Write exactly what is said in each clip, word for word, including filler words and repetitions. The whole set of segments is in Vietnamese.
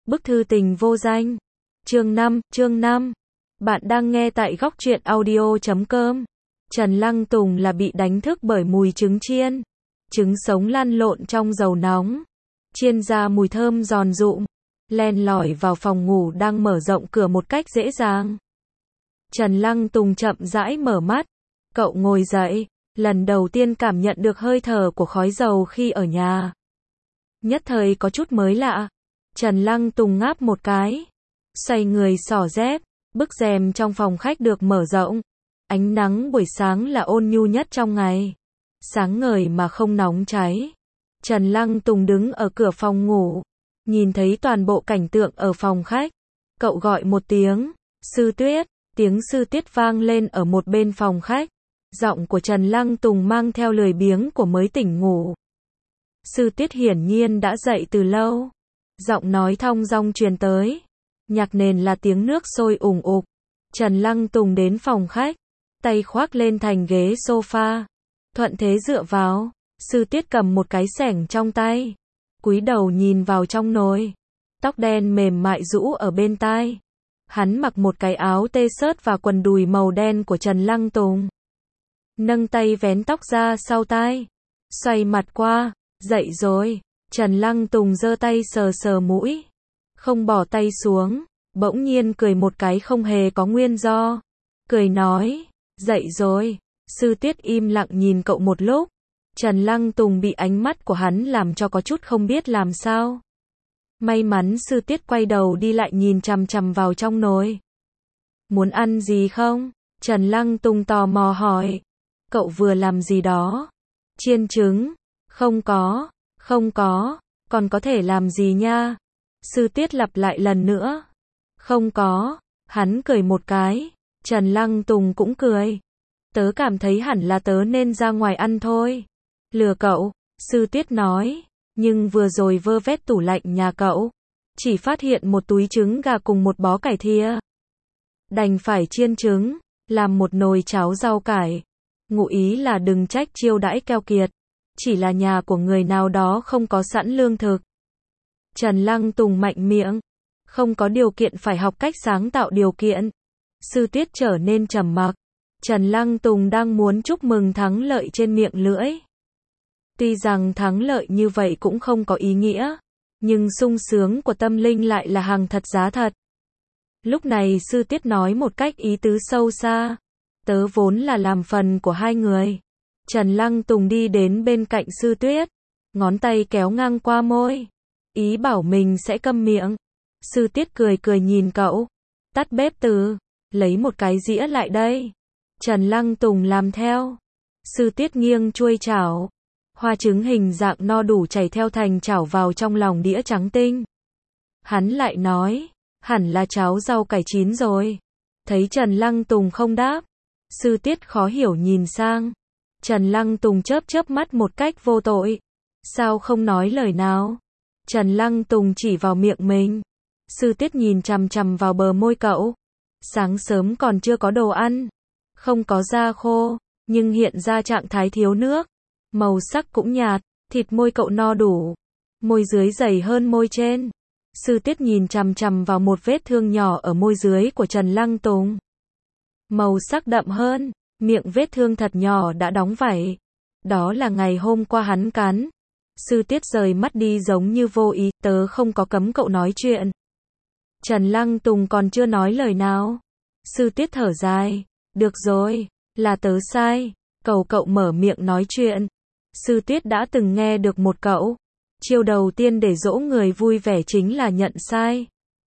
Bức thư tình vô danh. Chương năm, chương năm. Bạn đang nghe tại góc truyện audio chấm com. Trần Lăng Tùng là bị đánh thức bởi mùi trứng chiên. Trứng sống lăn lộn trong dầu nóng. Chiên ra mùi thơm giòn rụm. Len lỏi vào phòng ngủ đang mở rộng cửa một cách dễ dàng. Trần Lăng Tùng chậm rãi mở mắt. Cậu ngồi dậy, lần đầu tiên cảm nhận được hơi thở của khói dầu khi ở nhà. Nhất thời có chút mới lạ. Trần Lăng Tùng ngáp một cái, xoay người xỏ dép, bức rèm trong phòng khách được mở rộng. Ánh nắng buổi sáng là ôn nhu nhất trong ngày, sáng ngời mà không nóng cháy. Trần Lăng Tùng đứng ở cửa phòng ngủ, nhìn thấy toàn bộ cảnh tượng ở phòng khách. Cậu gọi một tiếng, Sư Tuyết, tiếng Sư Tuyết vang lên ở một bên phòng khách. Giọng của Trần Lăng Tùng mang theo lười biếng của mới tỉnh ngủ. Sư Tuyết hiển nhiên đã dậy từ lâu. Giọng nói thong dong truyền tới. Nhạc nền là tiếng nước sôi ủng ục. Trần Lăng Tùng đến phòng khách, tay khoác lên thành ghế sofa, thuận thế dựa vào. Sư Tuyết cầm một cái xẻng trong tay, cúi đầu nhìn vào trong nồi. Tóc đen mềm mại rũ ở bên tai. Hắn mặc một cái áo t-shirt và quần đùi màu đen của Trần Lăng Tùng. Nâng tay vén tóc ra sau tai, xoay mặt qua. Dậy rồi. Trần Lăng Tùng giơ tay sờ sờ mũi, không bỏ tay xuống, bỗng nhiên cười một cái không hề có nguyên do. Cười nói, dậy rồi. Sư Tuyết im lặng nhìn cậu một lúc. Trần Lăng Tùng bị ánh mắt của hắn làm cho có chút không biết làm sao. May mắn Sư Tuyết quay đầu đi lại nhìn chằm chằm vào trong nồi. Muốn ăn gì không? Trần Lăng Tùng tò mò hỏi. Cậu vừa làm gì đó? Chiên trứng. Không có, không có, còn có thể làm gì nha? Sư Tuyết lặp lại lần nữa. Không có. Hắn cười một cái. Trần Lăng Tùng cũng cười. Tớ cảm thấy hẳn là tớ nên ra ngoài ăn thôi. Lừa cậu, Sư Tuyết nói. Nhưng vừa rồi vơ vét tủ lạnh nhà cậu, chỉ phát hiện một túi trứng gà cùng một bó cải thìa. Đành phải chiên trứng, làm một nồi cháo rau cải. Ngụ ý là đừng trách chiêu đãi keo kiệt. Chỉ là nhà của người nào đó không có sẵn lương thực. Trần Lăng Tùng mạnh miệng. Không có điều kiện phải học cách sáng tạo điều kiện. Sư Tuyết trở nên trầm mặc. Trần Lăng Tùng đang muốn chúc mừng thắng lợi trên miệng lưỡi. Tuy rằng thắng lợi như vậy cũng không có ý nghĩa, nhưng sung sướng của tâm linh lại là hàng thật giá thật. Lúc này Sư Tuyết nói một cách ý tứ sâu xa. Tớ vốn là làm phần của hai người. Trần Lăng Tùng đi đến bên cạnh Sư Tuyết, ngón tay kéo ngang qua môi, ý bảo mình sẽ câm miệng. Sư Tuyết cười cười nhìn cậu, tắt bếp từ, lấy một cái dĩa lại đây. Trần Lăng Tùng làm theo. Sư Tuyết nghiêng chuôi chảo, hoa trứng hình dạng no đủ chảy theo thành chảo vào trong lòng đĩa trắng tinh. Hắn lại nói, hẳn là cháo rau cải chín rồi. Thấy Trần Lăng Tùng không đáp, Sư Tuyết khó hiểu nhìn sang. Trần Lăng Tùng chớp chớp mắt một cách vô tội. Sao không nói lời nào? Trần Lăng Tùng chỉ vào miệng mình. Sư Tuyết nhìn chằm chằm vào bờ môi cậu. Sáng sớm còn chưa có đồ ăn, không có da khô, nhưng hiện ra trạng thái thiếu nước. Màu sắc cũng nhạt, thịt môi cậu no đủ. Môi dưới dày hơn môi trên. Sư Tuyết nhìn chằm chằm vào một vết thương nhỏ ở môi dưới của Trần Lăng Tùng. Màu sắc đậm hơn. Miệng vết thương thật nhỏ đã đóng vảy. Đó là ngày hôm qua hắn cắn. Sư Tuyết rời mắt đi giống như vô ý. Tớ không có cấm cậu nói chuyện. Trần Lăng Tùng còn chưa nói lời nào. Sư Tuyết thở dài. Được rồi, là tớ sai. Cầu cậu mở miệng nói chuyện. Sư Tuyết đã từng nghe được một cậu. Chiêu đầu tiên để dỗ người vui vẻ chính là nhận sai.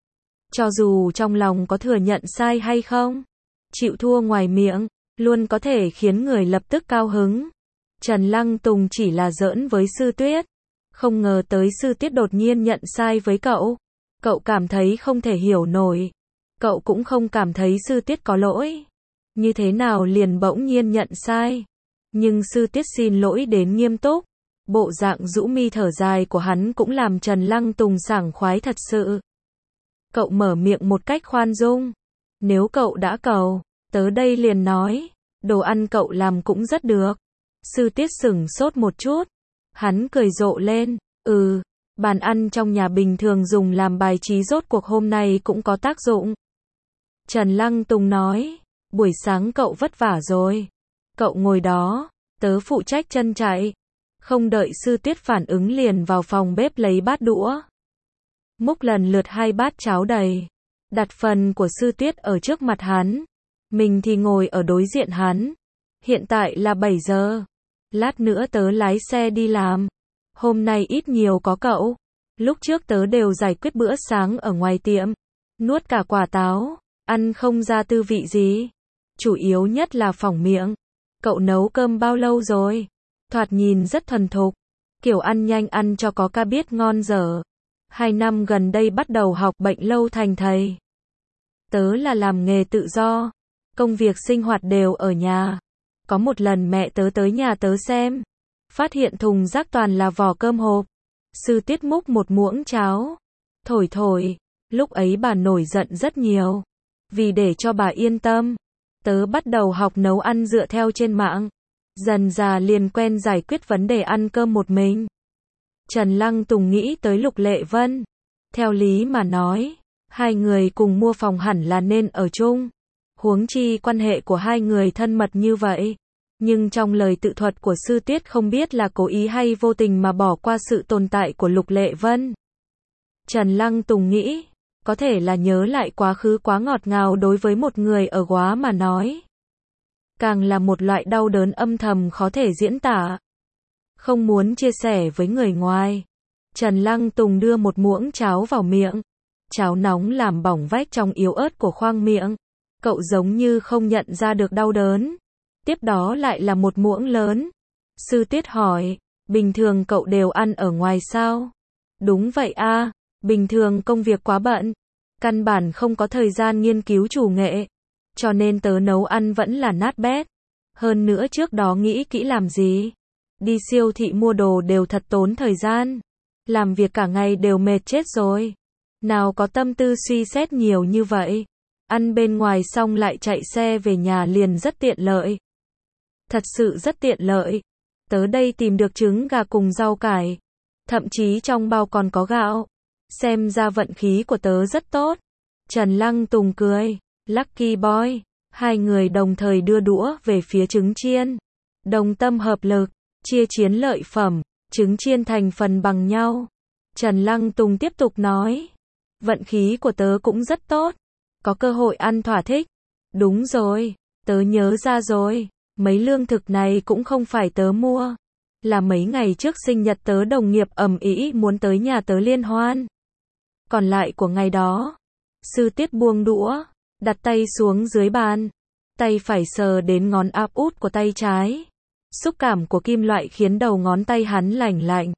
Cho dù trong lòng có thừa nhận sai hay không, chịu thua ngoài miệng luôn có thể khiến người lập tức cao hứng. Trần Lăng Tùng chỉ là giỡn với Sư Tuyết. Không ngờ tới Sư Tuyết đột nhiên nhận sai với cậu. Cậu cảm thấy không thể hiểu nổi. Cậu cũng không cảm thấy Sư Tuyết có lỗi. Như thế nào liền bỗng nhiên nhận sai. Nhưng Sư Tuyết xin lỗi đến nghiêm túc. Bộ dạng rũ mi thở dài của hắn cũng làm Trần Lăng Tùng sảng khoái thật sự. Cậu mở miệng một cách khoan dung. Nếu cậu đã cầu, tớ đây liền nói, đồ ăn cậu làm cũng rất được. Sư Tuyết sửng sốt một chút. Hắn cười rộ lên, ừ, Bàn ăn trong nhà bình thường dùng làm bài trí rốt cuộc hôm nay cũng có tác dụng. Trần Lăng Tùng nói, buổi sáng cậu vất vả rồi. Cậu ngồi đó, tớ phụ trách chân chạy. Không đợi Sư Tuyết phản ứng liền vào phòng bếp lấy bát đũa. Múc lần lượt hai bát cháo đầy. Đặt phần của Sư Tuyết ở trước mặt hắn. Mình thì ngồi ở đối diện hắn. Hiện tại là bảy giờ. Lát nữa tớ lái xe đi làm. Hôm nay ít nhiều có cậu. Lúc trước tớ đều giải quyết bữa sáng ở ngoài tiệm. Nuốt cả quả táo. Ăn không ra tư vị gì. Chủ yếu nhất là phỏng miệng. Cậu nấu cơm bao lâu rồi? Thoạt nhìn rất thuần thục. Kiểu ăn nhanh ăn cho có ca biết ngon dở. Hai năm gần đây bắt đầu học bệnh lâu thành thầy. Tớ là làm nghề tự do. Công việc sinh hoạt đều ở nhà. Có một lần mẹ tớ tới nhà tớ xem. Phát hiện thùng rác toàn là vỏ cơm hộp. Sư Tiết múc một muỗng cháo. Thổi thổi. Lúc ấy bà nổi giận rất nhiều. Vì để cho bà yên tâm, tớ bắt đầu học nấu ăn dựa theo trên mạng. Dần dà liền quen giải quyết vấn đề ăn cơm một mình. Trần Lăng Tùng nghĩ tới Lục Lệ Vân. Theo lý mà nói, hai người cùng mua phòng hẳn là nên ở chung. Huống chi quan hệ của hai người thân mật như vậy. Nhưng trong lời tự thuật của Sư Tiết không biết là cố ý hay vô tình mà bỏ qua sự tồn tại của Lục Lệ Vân. Trần Lăng Tùng nghĩ, có thể là nhớ lại quá khứ quá ngọt ngào đối với một người ở Góa mà nói. Càng là một loại đau đớn âm thầm khó thể diễn tả. Không muốn chia sẻ với người ngoài. Trần Lăng Tùng đưa một muỗng cháo vào miệng. Cháo nóng làm bỏng vách trong yếu ớt của khoang miệng. Cậu giống như không nhận ra được đau đớn. Tiếp đó lại là một muỗng lớn. Sư Tiết hỏi, bình thường cậu đều ăn ở ngoài sao? Đúng vậy a, bình thường công việc quá bận. Căn bản không có thời gian nghiên cứu chủ nghệ. Cho nên tớ nấu ăn vẫn là nát bét. Hơn nữa trước đó nghĩ kỹ làm gì. Đi siêu thị mua đồ đều thật tốn thời gian. Làm việc cả ngày đều mệt chết rồi. Nào có tâm tư suy xét nhiều như vậy. Ăn bên ngoài xong lại chạy xe về nhà liền rất tiện lợi. Thật sự rất tiện lợi. Tớ đây tìm được trứng gà cùng rau cải. Thậm chí trong bao còn có gạo. Xem ra vận khí của tớ rất tốt. Trần Lăng Tùng cười. Lucky boy. Hai người đồng thời đưa đũa về phía trứng chiên. Đồng tâm hợp lực. Chia chiến lợi phẩm. Trứng chiên thành phần bằng nhau. Trần Lăng Tùng tiếp tục nói. Vận khí của tớ cũng rất tốt. Có cơ hội ăn thỏa thích. Đúng rồi. Tớ nhớ ra rồi. Mấy lương thực này cũng không phải tớ mua. Là mấy ngày trước sinh nhật tớ đồng nghiệp ầm ĩ muốn tới nhà tớ liên hoan. Còn lại của ngày đó. Sư Tiết buông đũa. Đặt tay xuống dưới bàn. Tay phải sờ đến ngón áp út của tay trái. Xúc cảm của kim loại khiến đầu ngón tay hắn lành lạnh.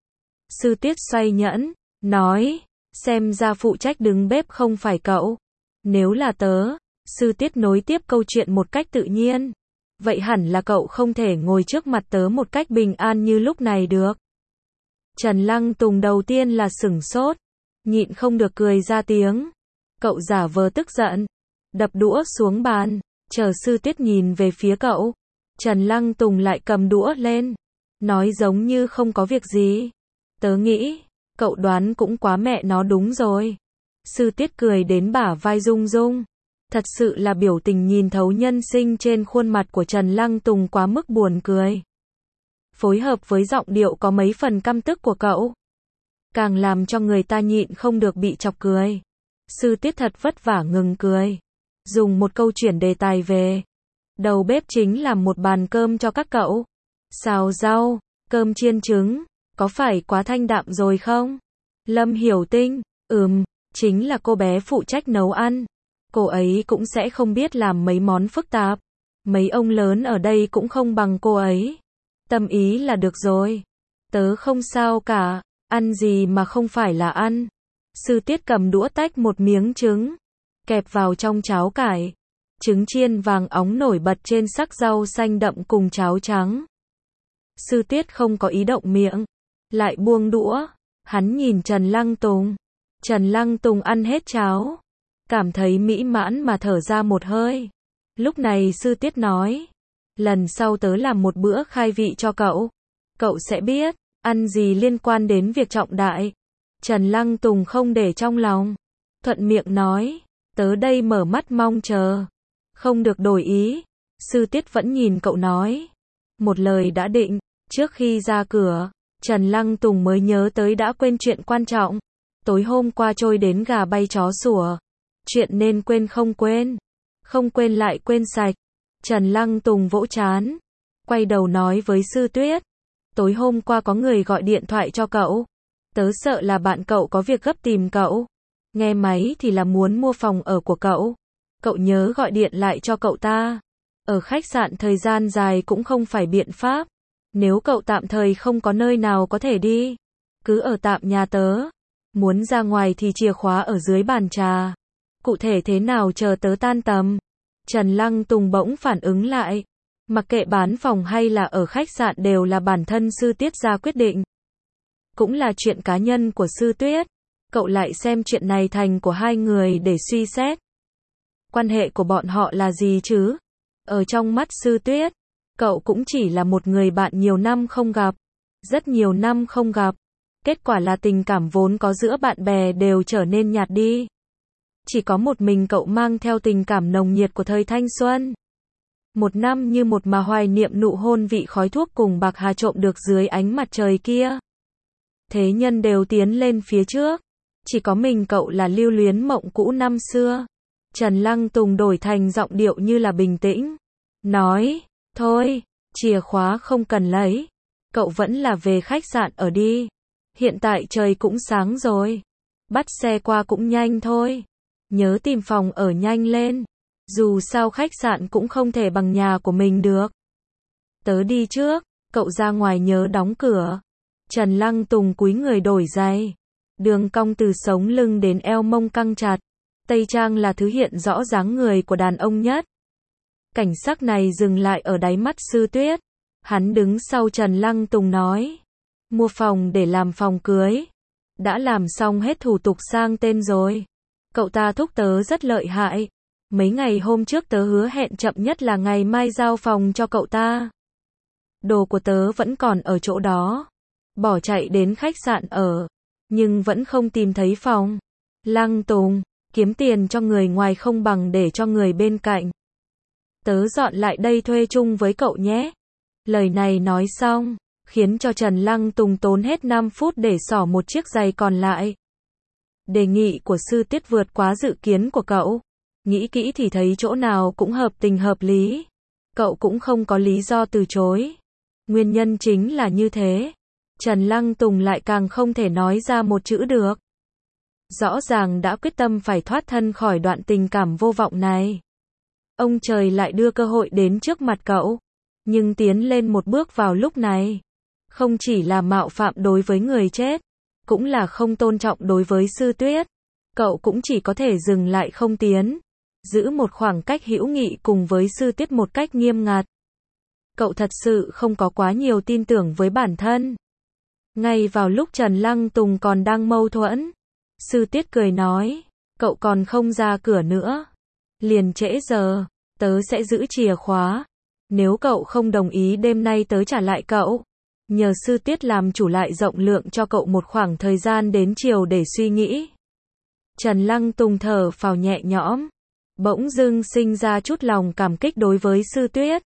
Sư Tiết xoay nhẫn. Nói. Xem ra phụ trách đứng bếp không phải cậu. Nếu là tớ. Sư Tiết nối tiếp câu chuyện một cách tự nhiên. Vậy hẳn là cậu không thể ngồi trước mặt tớ một cách bình an như lúc này được. Trần Lăng Tùng đầu tiên là sửng sốt. Nhịn không được cười ra tiếng. Cậu giả vờ tức giận. Đập đũa xuống bàn. Chờ Sư Tiết nhìn về phía cậu. Trần Lăng Tùng lại cầm đũa lên. Nói giống như không có việc gì. Tớ nghĩ. Cậu đoán cũng quá mẹ nó đúng rồi. Sư Tiết cười đến bả vai rung rung. Thật sự là biểu tình nhìn thấu nhân sinh trên khuôn mặt của Trần Lăng Tùng quá mức buồn cười. Phối hợp với giọng điệu có mấy phần căm tức của cậu. Càng làm cho người ta nhịn không được bị chọc cười. Sư Tiết thật vất vả ngừng cười. Dùng một câu chuyển đề tài về. Đầu bếp chính làm một bàn cơm cho các cậu. Xào rau, cơm chiên trứng. Có phải quá thanh đạm rồi không? Lâm Hiểu Tinh. Ừm, chính là cô bé phụ trách nấu ăn. Cô ấy cũng sẽ không biết làm mấy món phức tạp. Mấy ông lớn ở đây cũng không bằng cô ấy. Tâm ý là được rồi. Tớ không sao cả. Ăn gì mà không phải là ăn. Sư Tiết cầm đũa tách một miếng trứng. Kẹp vào trong cháo cải. Trứng chiên vàng óng nổi bật trên sắc rau xanh đậm cùng cháo trắng. Sư Tiết không có ý động miệng. Lại buông đũa. Hắn nhìn Trần Lăng Tùng. Trần Lăng Tùng ăn hết cháo. Cảm thấy mỹ mãn mà thở ra một hơi. Lúc này Sư Tiết nói. Lần sau tớ làm một bữa khai vị cho cậu. Cậu sẽ biết. Ăn gì liên quan đến việc trọng đại. Trần Lăng Tùng không để trong lòng. Thuận miệng nói, tớ đây mở mắt mong chờ. Không được đổi ý. Sư Tiết vẫn nhìn cậu nói. Một lời đã định. Trước khi ra cửa, Trần Lăng Tùng mới nhớ tới đã quên chuyện quan trọng. Tối hôm qua trôi đến gà bay chó sủa. Chuyện nên quên không quên. Không quên lại quên sạch. Trần Lăng Tùng vỗ trán. Quay đầu nói với Sư Tuyết. Tối hôm qua có người gọi điện thoại cho cậu. Tớ sợ là bạn cậu có việc gấp tìm cậu. Nghe máy thì là muốn mua phòng ở của cậu. Cậu nhớ gọi điện lại cho cậu ta. Ở khách sạn thời gian dài cũng không phải biện pháp. Nếu cậu tạm thời không có nơi nào có thể đi, cứ ở tạm nhà tớ. Muốn ra ngoài thì chìa khóa ở dưới bàn trà. Cụ thể thế nào chờ tớ tan tầm. Trần Lăng Tùng bỗng phản ứng lại. Mặc kệ bán phòng hay là ở khách sạn đều là bản thân Sư Tiết ra quyết định. Cũng là chuyện cá nhân của Sư Tuyết. Cậu lại xem chuyện này thành của hai người để suy xét. Quan hệ của bọn họ là gì chứ? Ở trong mắt Sư Tuyết, cậu cũng chỉ là một người bạn nhiều năm không gặp. Rất nhiều năm không gặp. Kết quả là tình cảm vốn có giữa bạn bè đều trở nên nhạt đi. Chỉ có một mình cậu mang theo tình cảm nồng nhiệt của thời thanh xuân. Một năm như một mà hoài niệm nụ hôn vị khói thuốc cùng bạc hà trộm được dưới ánh mặt trời kia. Thế nhân đều tiến lên phía trước. Chỉ có mình cậu là lưu luyến mộng cũ năm xưa. Trần Lăng Tùng đổi thành giọng điệu như là bình tĩnh. Nói, thôi, chìa khóa không cần lấy. Cậu vẫn là về khách sạn ở đi. Hiện tại trời cũng sáng rồi. Bắt xe qua cũng nhanh thôi. Nhớ tìm phòng ở nhanh lên. Dù sao khách sạn cũng không thể bằng nhà của mình được. Tớ đi trước, cậu ra ngoài nhớ đóng cửa. Trần Lăng Tùng cúi người đổi giày. Đường cong từ sống lưng đến eo mông căng chặt. Tây trang là thứ hiện rõ dáng người của đàn ông nhất. Cảnh sắc này dừng lại ở đáy mắt Sư Tuyết. Hắn đứng sau Trần Lăng Tùng nói. Mua phòng để làm phòng cưới. Đã làm xong hết thủ tục sang tên rồi. Cậu ta thúc tớ rất lợi hại. Mấy ngày hôm trước tớ hứa hẹn chậm nhất là ngày mai giao phòng cho cậu ta. Đồ của tớ vẫn còn ở chỗ đó. Bỏ chạy đến khách sạn ở. Nhưng vẫn không tìm thấy phòng. Lăng Tùng, kiếm tiền cho người ngoài không bằng để cho người bên cạnh. Tớ dọn lại đây thuê chung với cậu nhé. Lời này nói xong, khiến cho Trần Lăng Tùng tốn hết năm phút để xỏ một chiếc giày còn lại. Đề nghị của Sư Tiết vượt quá dự kiến của cậu. Nghĩ kỹ thì thấy chỗ nào cũng hợp tình hợp lý. Cậu cũng không có lý do từ chối. Nguyên nhân chính là như thế. Trần Lăng Tùng lại càng không thể nói ra một chữ được. Rõ ràng đã quyết tâm phải thoát thân khỏi đoạn tình cảm vô vọng này. Ông trời lại đưa cơ hội đến trước mặt cậu. Nhưng tiến lên một bước vào lúc này. Không chỉ là mạo phạm đối với người chết. Cũng là không tôn trọng đối với Sư Tuyết. Cậu cũng chỉ có thể dừng lại không tiến. Giữ một khoảng cách hữu nghị cùng với Sư Tuyết một cách nghiêm ngặt. Cậu thật sự không có quá nhiều tin tưởng với bản thân. Ngay vào lúc Trần Lăng Tùng còn đang mâu thuẫn. Sư Tiết cười nói. Cậu còn không ra cửa nữa. Liền trễ giờ. Tớ sẽ giữ chìa khóa. Nếu cậu không đồng ý đêm nay tớ trả lại cậu. Nhờ Sư Tiết làm chủ lại rộng lượng cho cậu một khoảng thời gian đến chiều để suy nghĩ. Trần Lăng Tùng thở phào nhẹ nhõm. Bỗng dưng sinh ra chút lòng cảm kích đối với Sư Tuyết.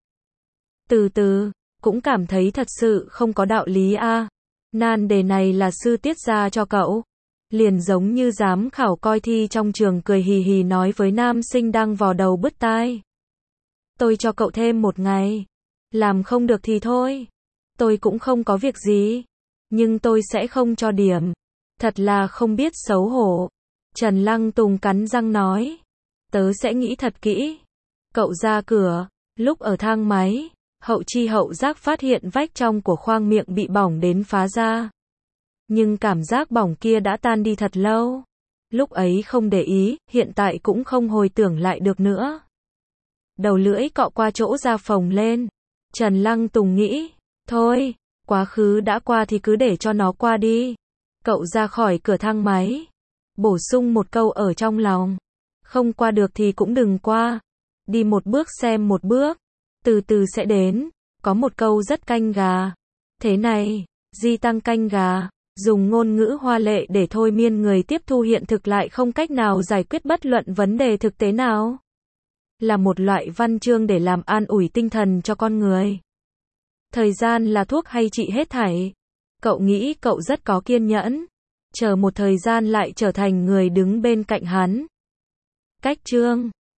Từ từ, cũng cảm thấy thật sự không có đạo lý a. À. Nan đề này là Sư Tiết ra cho cậu. Liền giống như giám khảo coi thi trong trường cười hì hì nói với nam sinh đang vò đầu bứt tai. Tôi cho cậu thêm một ngày. Làm không được thì thôi. Tôi cũng không có việc gì. Nhưng tôi sẽ không cho điểm. Thật là không biết xấu hổ. Trần Lăng Tùng cắn răng nói. Tớ sẽ nghĩ thật kỹ. Cậu ra cửa. Lúc ở thang máy, hậu chi hậu giác phát hiện vách trong của khoang miệng bị bỏng đến phá ra. Nhưng cảm giác bỏng kia đã tan đi thật lâu. Lúc ấy không để ý, hiện tại cũng không hồi tưởng lại được nữa. Đầu lưỡi cọ qua chỗ da phồng lên. Trần Lăng Tùng nghĩ, thôi, quá khứ đã qua thì cứ để cho nó qua đi. Cậu ra khỏi cửa thang máy. Bổ sung một câu ở trong lòng. Không qua được thì cũng đừng qua. Đi một bước xem một bước. Từ từ sẽ đến. Có một câu rất canh gà. Thế này, Di tăng canh gà. Dùng ngôn ngữ hoa lệ để thôi miên người tiếp thu hiện thực lại không cách nào giải quyết bất luận vấn đề thực tế nào. Là một loại văn chương để làm an ủi tinh thần cho con người. Thời gian là thuốc hay trị hết thảy. Cậu nghĩ cậu rất có kiên nhẫn. Chờ một thời gian lại trở thành người đứng bên cạnh hắn. Cách chương